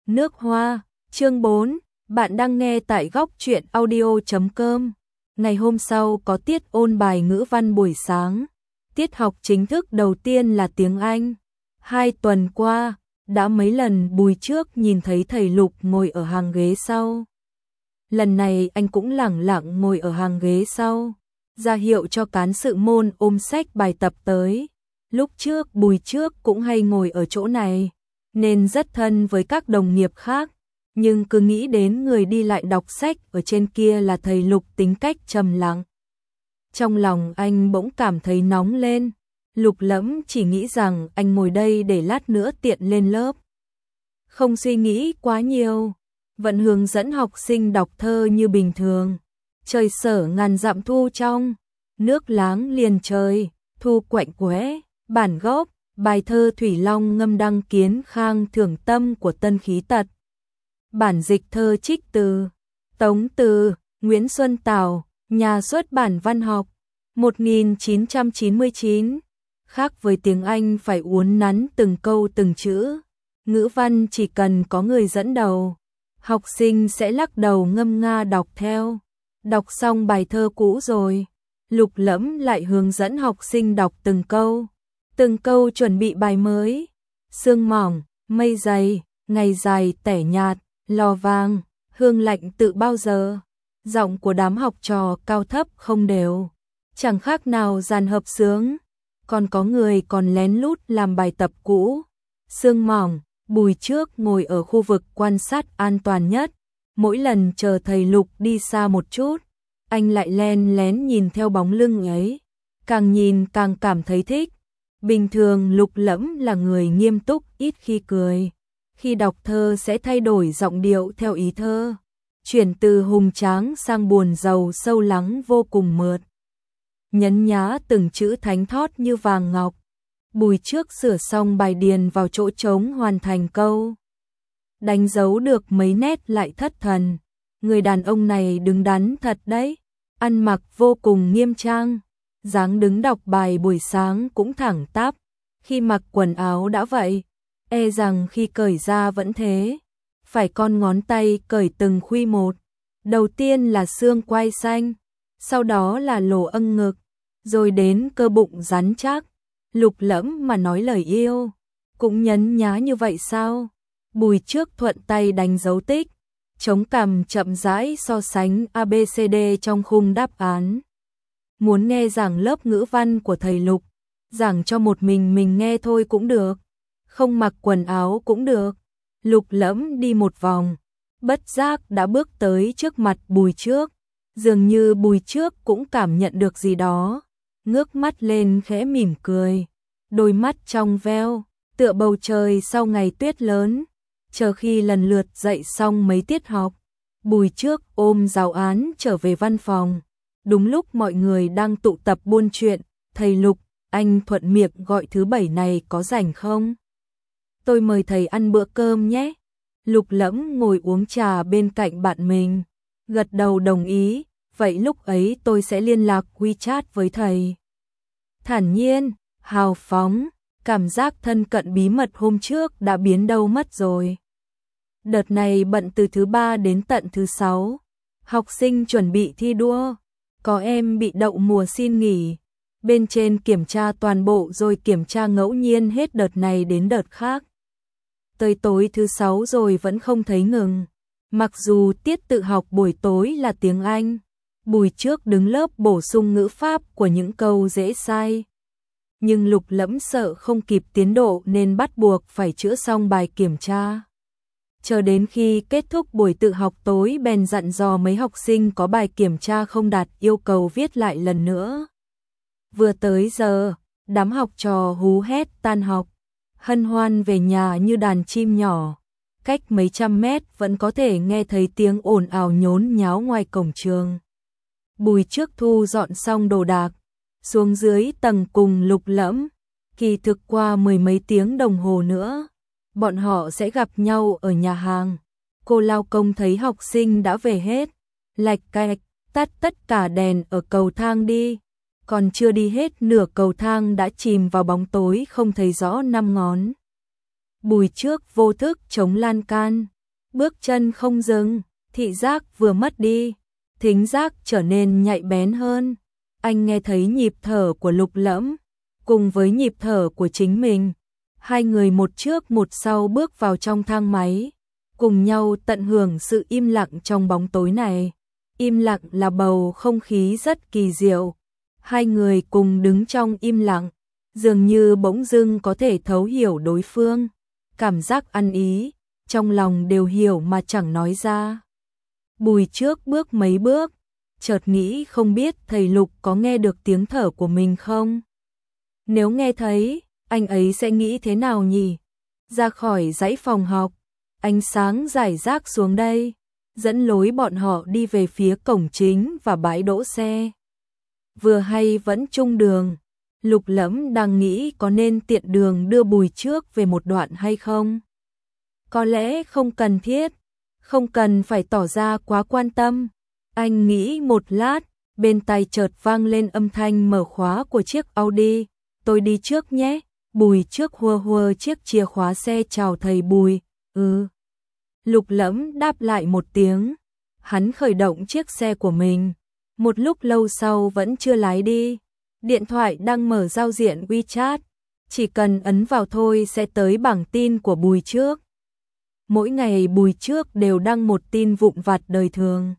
Nước hoa, chương 4, bạn đang nghe tại góc truyện audio.com. Ngày hôm sau có tiết ôn bài ngữ văn buổi sáng. Tiết học chính thức đầu tiên là tiếng Anh. 2 tuần qua, đã mấy lần Bùi trước nhìn thấy thầy Lục ngồi ở hàng ghế sau. Lần này anh cũng lẳng lặng ngồi ở hàng ghế sau, ra hiệu cho cán sự môn ôm sách bài tập tới. Lúc trước Bùi trước cũng hay ngồi ở chỗ này, nên rất thân với các đồng nghiệp khác, nhưng cứ nghĩ đến người đi lại đọc sách ở trên kia là thầy Lục tính cách trầm lặng. Trong lòng anh bỗng cảm thấy nóng lên. Lục Lẫm chỉ nghĩ rằng anh ngồi đây để lát nữa tiện lên lớp. Không suy nghĩ quá nhiều, vẫn hướng dẫn học sinh đọc thơ như bình thường. Trời sở ngàn dặm thu trong, nước láng liền trời, thu quạnh quẽ, bản gốc, bài thơ Thủy Long ngâm đăng kiến khang thưởng tâm của Tân Khí Tật. Bản dịch thơ trích từ Tống Từ, Nguyễn Xuân Tào, nhà xuất bản văn học, 1999. Khác với tiếng Anh phải uốn nắn từng câu từng chữ, ngữ văn chỉ cần có người dẫn đầu, học sinh sẽ lắc đầu ngâm nga đọc theo. Đọc xong bài thơ cũ rồi, Lục Lẫm lại hướng dẫn học sinh đọc từng câu chuẩn bị bài mới. Sương mỏng, mây dày, ngày dài tẻ nhạt, lò vàng, hương lạnh tự bao giờ. Giọng của đám học trò cao thấp không đều, chẳng khác nào dàn hợp xướng. Còn có người còn lén lút làm bài tập cũ. Sương mỏng, Bùi trước ngồi ở khu vực quan sát an toàn nhất. Mỗi lần chờ thầy Lục đi xa một chút, anh lại len lén nhìn theo bóng lưng ấy. Càng nhìn càng cảm thấy thích. Bình thường Lục Lẫm là người nghiêm túc ít khi cười. Khi đọc thơ sẽ thay đổi giọng điệu theo ý thơ, chuyển từ hùng tráng sang buồn rầu sâu lắng vô cùng mượt. Nhấn nhá từng chữ thánh thót như vàng ngọc. Bùi trước sửa xong bài điền vào chỗ trống hoàn thành câu. Đánh dấu được mấy nét lại thất thần. Người đàn ông này đứng đắn thật đấy. Ăn mặc vô cùng nghiêm trang. Dáng đứng đọc bài buổi sáng cũng thẳng tắp. Khi mặc quần áo đã vậy, e rằng khi cởi ra vẫn thế. Phải con ngón tay cởi từng khuy một. Đầu tiên là xương quai xanh, sau đó là lỗ âng ngực, rồi đến cơ bụng rắn chắc. Lục Lẫm mà nói lời yêu, cũng nhấn nhá như vậy sao? Bùi trước thuận tay đánh dấu tích, chống cằm chậm rãi so sánh ABCD trong khung đáp án. Muốn nghe giảng lớp ngữ văn của thầy Lục, giảng cho một mình nghe thôi cũng được, không mặc quần áo cũng được. Lục Lẫm đi một vòng, bất giác đã bước tới trước mặt Bùi trước. Dường như Bùi trước cũng cảm nhận được gì đó, ngước mắt lên khẽ mỉm cười, đôi mắt trong veo, tựa bầu trời sau ngày tuyết lớn. Chờ khi lần lượt dạy xong mấy tiết học, Bùi trước ôm giáo án trở về văn phòng. Đúng lúc mọi người đang tụ tập buôn chuyện, thầy Lục, anh thuận miệng gọi thứ 7 này có rảnh không? Tôi mời thầy ăn bữa cơm nhé. Lục Lẫm ngồi uống trà bên cạnh bạn mình, gật đầu đồng ý. Vậy lúc ấy tôi sẽ liên lạc WeChat với thầy. Thản nhiên, hào phóng, cảm giác thân cận bí mật hôm trước đã biến đâu mất rồi. Đợt này bận từ thứ 3 đến tận thứ 6. Học sinh chuẩn bị thi đua. Có em bị đậu mùa xin nghỉ. Bên trên kiểm tra toàn bộ rồi kiểm tra ngẫu nhiên hết đợt này đến đợt khác. Tới tối thứ 6 rồi vẫn không thấy ngừng. Mặc dù tiết tự học buổi tối là tiếng Anh, Bùi trước đứng lớp bổ sung ngữ pháp của những câu dễ sai. Nhưng Lục Lẫm sợ không kịp tiến độ nên bắt buộc phải chữa xong bài kiểm tra. Chờ đến khi kết thúc buổi tự học tối bèn dặn dò mấy học sinh có bài kiểm tra không đạt yêu cầu viết lại lần nữa. Vừa tới giờ, đám học trò hú hét tan học, hân hoan về nhà như đàn chim nhỏ. Cách mấy trăm mét vẫn có thể nghe thấy tiếng ồn ào nhốn nháo ngoài cổng trường. Bùi trước thu dọn xong đồ đạc, xuống dưới tầng cùng Lục Lẫm. Kỳ thực qua 10 mấy tiếng đồng hồ nữa, bọn họ sẽ gặp nhau ở nhà hàng. Cô lao công thấy học sinh đã về hết, lạch cạch, tắt tất cả đèn ở cầu thang đi. Còn chưa đi hết nửa cầu thang đã chìm vào bóng tối không thấy rõ 5 ngón. Bùi trước vô thức chống lan can, bước chân không dừng, thị giác vừa mất đi, thính giác trở nên nhạy bén hơn. Anh nghe thấy nhịp thở của Lục Lẫm, cùng với nhịp thở của chính mình. Hai người một trước một sau bước vào trong thang máy, cùng nhau tận hưởng sự im lặng trong bóng tối này. Im lặng là bầu không khí rất kỳ diệu. Hai người cùng đứng trong im lặng, dường như bỗng dưng có thể thấu hiểu đối phương. Cảm giác ăn ý, trong lòng đều hiểu mà chẳng nói ra. Bùi trước bước mấy bước, chợt nghĩ không biết thầy Lục có nghe được tiếng thở của mình không? Nếu nghe thấy, anh ấy sẽ nghĩ thế nào nhỉ? Ra khỏi dãy phòng học, ánh sáng rải rác xuống đây, dẫn lối bọn họ đi về phía cổng chính và bãi đỗ xe. Vừa hay vẫn chung đường, Lục Lẫm đang nghĩ có nên tiện đường đưa Bùi trước về một đoạn hay không? Có lẽ không cần thiết, không cần phải tỏ ra quá quan tâm. Anh nghĩ một lát, bên tai chợt vang lên âm thanh mở khóa của chiếc Audi. Tôi đi trước nhé. Bùi trước hùa hùa chiếc chìa khóa xe chào thầy Bùi. Lục Lẫm đáp lại một tiếng. Hắn khởi động chiếc xe của mình. Một lúc lâu sau vẫn chưa lái đi. Điện thoại đang mở giao diện WeChat. Chỉ cần ấn vào thôi sẽ tới bảng tin của Bùi trước. Mỗi ngày Bùi trước đều đăng một tin vụn vặt đời thường.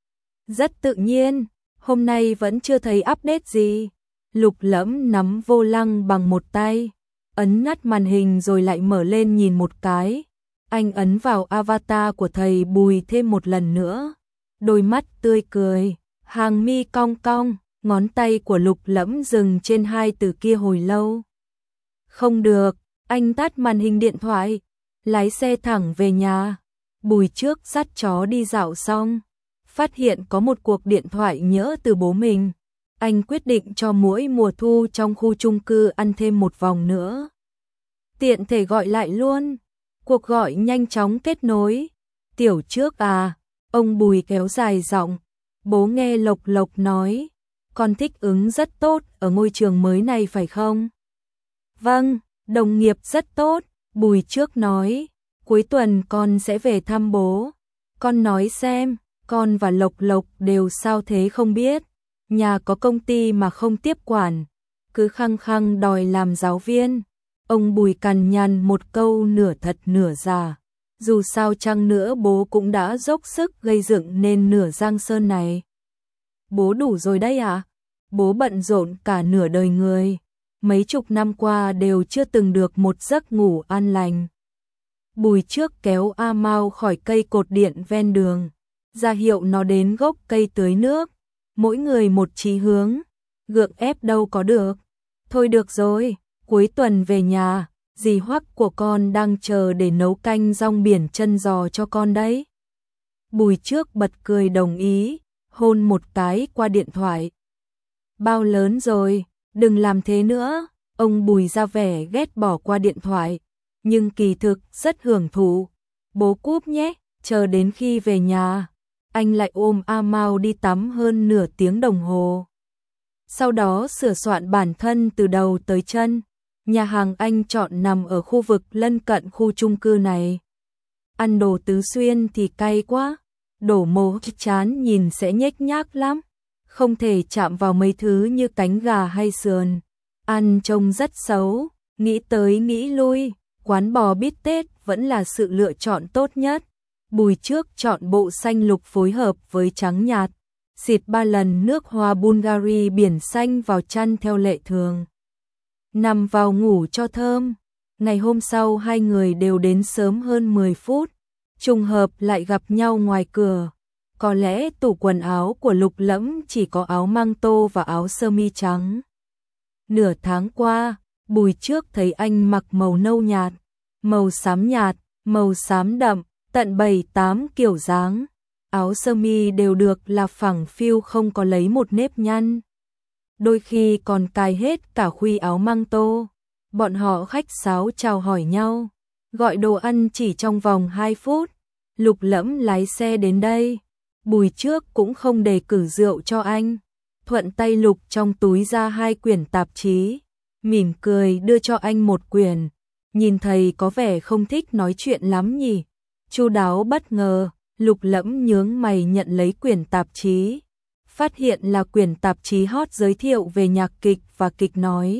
Rất tự nhiên, hôm nay vẫn chưa thấy update gì. Lục Lẫm nắm vô lăng bằng một tay, ấn nát màn hình rồi lại mở lên nhìn một cái. Anh ấn vào avatar của thầy Bùi thêm một lần nữa. Đôi mắt tươi cười, hàng mi cong cong, ngón tay của Lục Lẫm dừng trên hai từ kia hồi lâu. Không được, anh tắt màn hình điện thoại, lái xe thẳng về nhà. Bùi trước dắt chó đi dạo xong, phát hiện có một cuộc điện thoại nhỡ từ bố mình. Anh quyết định cho mỗi mùa thu trong khu chung cư ăn thêm một vòng nữa. Tiện thể gọi lại luôn. Cuộc gọi nhanh chóng kết nối. Tiểu trước à, ông Bùi kéo dài giọng. Bố nghe Lộc Lộc nói, con thích ứng rất tốt ở ngôi trường mới này phải không? Vâng, đồng nghiệp rất tốt, Bùi trước nói. Cuối tuần con sẽ về thăm bố. Con nói xem, con và Lộc Lộc đều sao thế không biết. Nhà có công ty mà không tiếp quản, cứ khăng khăng đòi làm giáo viên. Ông Bùi cằn nhằn một câu nửa thật nửa giả. Dù sao chăng nữa bố cũng đã dốc sức gây dựng nên nửa Giang Sơn này. Bố đủ rồi đấy à? Bố bận rộn cả nửa đời người. Mấy chục năm qua đều chưa từng được một giấc ngủ an lành. Bùi trước kéo A Mao khỏi cây cột điện ven đường, ra hiệu nó đến gốc cây tưới nước. Mỗi người một chí hướng, gượng ép đâu có được. Thôi được rồi, cuối tuần về nhà, dì Hoắc của con đang chờ để nấu canh rong biển chân giò cho con đấy. Bùi trước bật cười đồng ý, hôn một cái qua điện thoại. Bao lớn rồi, đừng làm thế nữa. Ông Bùi ra vẻ ghét bỏ qua điện thoại, nhưng kỳ thực rất hưởng thụ. Bố cúp nhé, chờ đến khi về nhà. Anh lại ôm A Mao đi tắm hơn nửa tiếng đồng hồ. Sau đó sửa soạn bản thân từ đầu tới chân. Nhà hàng anh chọn nằm ở khu vực lân cận khu chung cư này. Ăn đồ Tứ Xuyên thì cay quá, đổ mồ chán nhìn sẽ nhếch nhác lắm. Không thể chạm vào mấy thứ như cánh gà hay sườn. Ăn trông rất xấu, nghĩ tới nghĩ lui, quán bò bít tết vẫn là sự lựa chọn tốt nhất. Bùi trước chọn bộ xanh lục phối hợp với trắng nhạt, xịt 3 lần nước hoa Bulgari biển xanh vào chăn theo lệ thường. Nằm vào ngủ cho thơm. Ngày hôm sau hai người đều đến sớm hơn 10 phút, trùng hợp lại gặp nhau ngoài cửa. Có lẽ tủ quần áo của Lục Lẫm chỉ có áo măng tô và áo sơ mi trắng. Nửa tháng qua, Bùi trước thấy anh mặc màu nâu nhạt, màu xám đậm, tận 7-8 kiểu dáng. Áo sơ mi đều được là phẳng phiu không có lấy một nếp nhăn. Đôi khi còn cài hết cả khuy áo măng tô. Bọn họ khách sáo chào hỏi nhau, gọi đồ ăn chỉ trong vòng 2 phút. Lục Lẫm lái xe đến đây. Bùi trước cũng không đề cử rượu cho anh, thuận tay lục trong túi ra 2 quyển tạp chí, mỉm cười đưa cho anh một quyển. Nhìn thầy có vẻ không thích nói chuyện lắm nhỉ. chu đáo bất ngờ, Lục Lẫm nhướng mày nhận lấy quyển tạp chí, phát hiện là quyển tạp chí hot giới thiệu về nhạc kịch và kịch nói.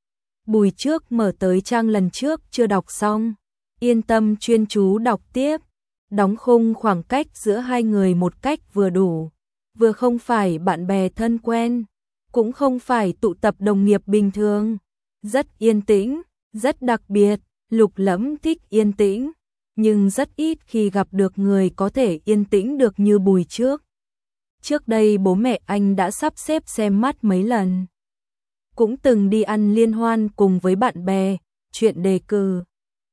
Bùi Trước mở tới trang lần trước chưa đọc xong, yên tâm chuyên chú đọc tiếp, đóng khung khoảng cách giữa hai người một cách vừa đủ, vừa không phải bạn bè thân quen, cũng không phải tụ tập đồng nghiệp bình thường, rất yên tĩnh, rất đặc biệt. Lục Lẫm thích yên tĩnh, nhưng rất ít khi gặp được người có thể yên tĩnh được như Bùi Trước. Trước đây bố mẹ anh đã sắp xếp xem mắt mấy lần, cũng từng đi ăn liên hoan cùng với bạn bè, chuyện đề cử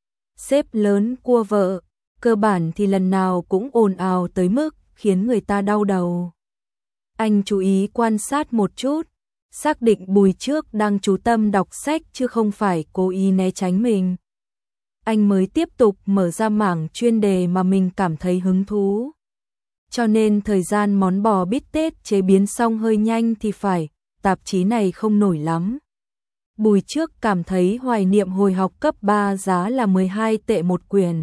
sếp lớn cua vợ, cơ bản thì lần nào cũng ồn ào tới mức khiến người ta đau đầu. Anh chú ý quan sát một chút, xác định Bùi Trước đang chú tâm đọc sách chứ không phải cố ý né tránh mình. Anh mới tiếp tục mở ra mảng chuyên đề mà mình cảm thấy hứng thú. Cho nên thời gian món bò bít tết chế biến xong hơi nhanh thì phải, tạp chí này không nổi lắm. Bùi Trước cảm thấy hoài niệm hồi học cấp 3 giá là 12 tệ một quyển.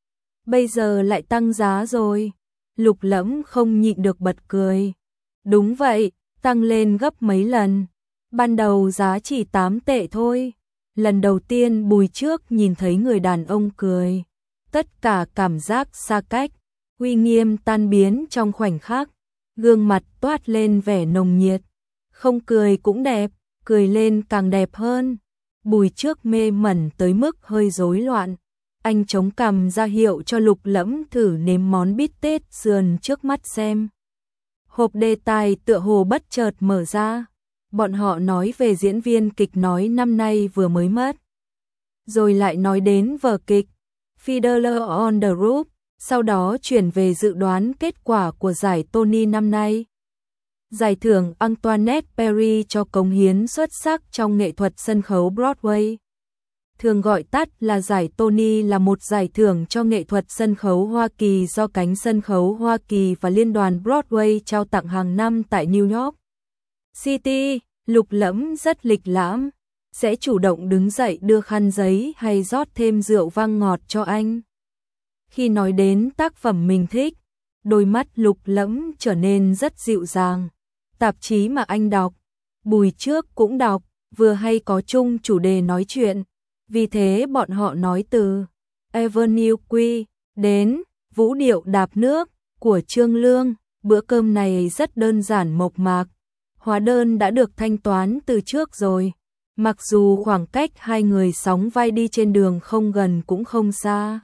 Bây giờ lại tăng giá rồi. Lục Lẫm không nhịn được bật cười. Đúng vậy, tăng lên gấp mấy lần. Ban đầu giá chỉ 8 tệ thôi. Lần đầu tiên Bùi Trước nhìn thấy người đàn ông cười. Tất cả cảm giác xa cách, uy nghiêm tan biến trong khoảnh khắc. Gương mặt toát lên vẻ nồng nhiệt. Không cười cũng đẹp, cười lên càng đẹp hơn. Bùi Trước mê mẩn tới mức hơi rối loạn. Anh chống cằm ra hiệu cho Lục Lẫm thử nếm món bít tết sườn trước mắt xem. Hộp đề tài tựa hồ bất chợt mở ra. Bọn họ nói về diễn viên kịch nói năm nay vừa mới mất. Rồi lại nói đến vở kịch Fiddler on the Roof, sau đó chuyển về dự đoán kết quả của giải Tony năm nay. Giải thưởng Antoinette Perry cho cống hiến xuất sắc trong nghệ thuật sân khấu Broadway. Thường gọi tắt là giải Tony, là một giải thưởng cho nghệ thuật sân khấu Hoa Kỳ do cánh sân khấu Hoa Kỳ và Liên đoàn Broadway trao tặng hàng năm tại New York City. Lục Lẫm rất lịch lãm, sẽ chủ động đứng dậy đưa khăn giấy hay rót thêm rượu vang ngọt cho anh. Khi nói đến tác phẩm mình thích, đôi mắt Lục Lẫm trở nên rất dịu dàng. Tạp chí mà anh đọc, Bùi Trước cũng đọc, vừa hay có chung chủ đề nói chuyện. Vì thế bọn họ nói từ Avenue Q đến Vũ điệu đạp nước của Trương Lương. Bữa cơm này rất đơn giản mộc mạc. Hóa đơn đã được thanh toán từ trước rồi. Mặc dù khoảng cách hai người sóng vai đi trên đường không gần cũng không xa,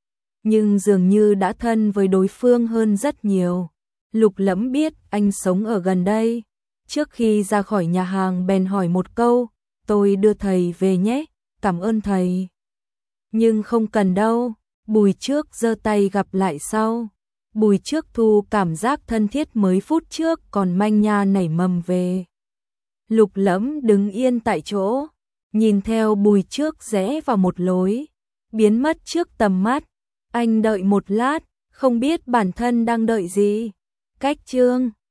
nhưng dường như đã thân với đối phương hơn rất nhiều. Lục Lẫm biết anh sống ở gần đây. Trước khi ra khỏi nhà hàng bèn hỏi một câu, tôi đưa thầy về nhé, cảm ơn thầy. Nhưng không cần đâu, Bùi Trước giơ tay gặp lại sau. Bùi Trước thu cảm giác thân thiết mới phút trước còn manh nha nảy mầm về. Lục Lẫm đứng yên tại chỗ, nhìn theo Bùi Trước rẽ vào một lối, biến mất trước tầm mắt. Anh đợi một lát, không biết bản thân đang đợi gì. Cách chương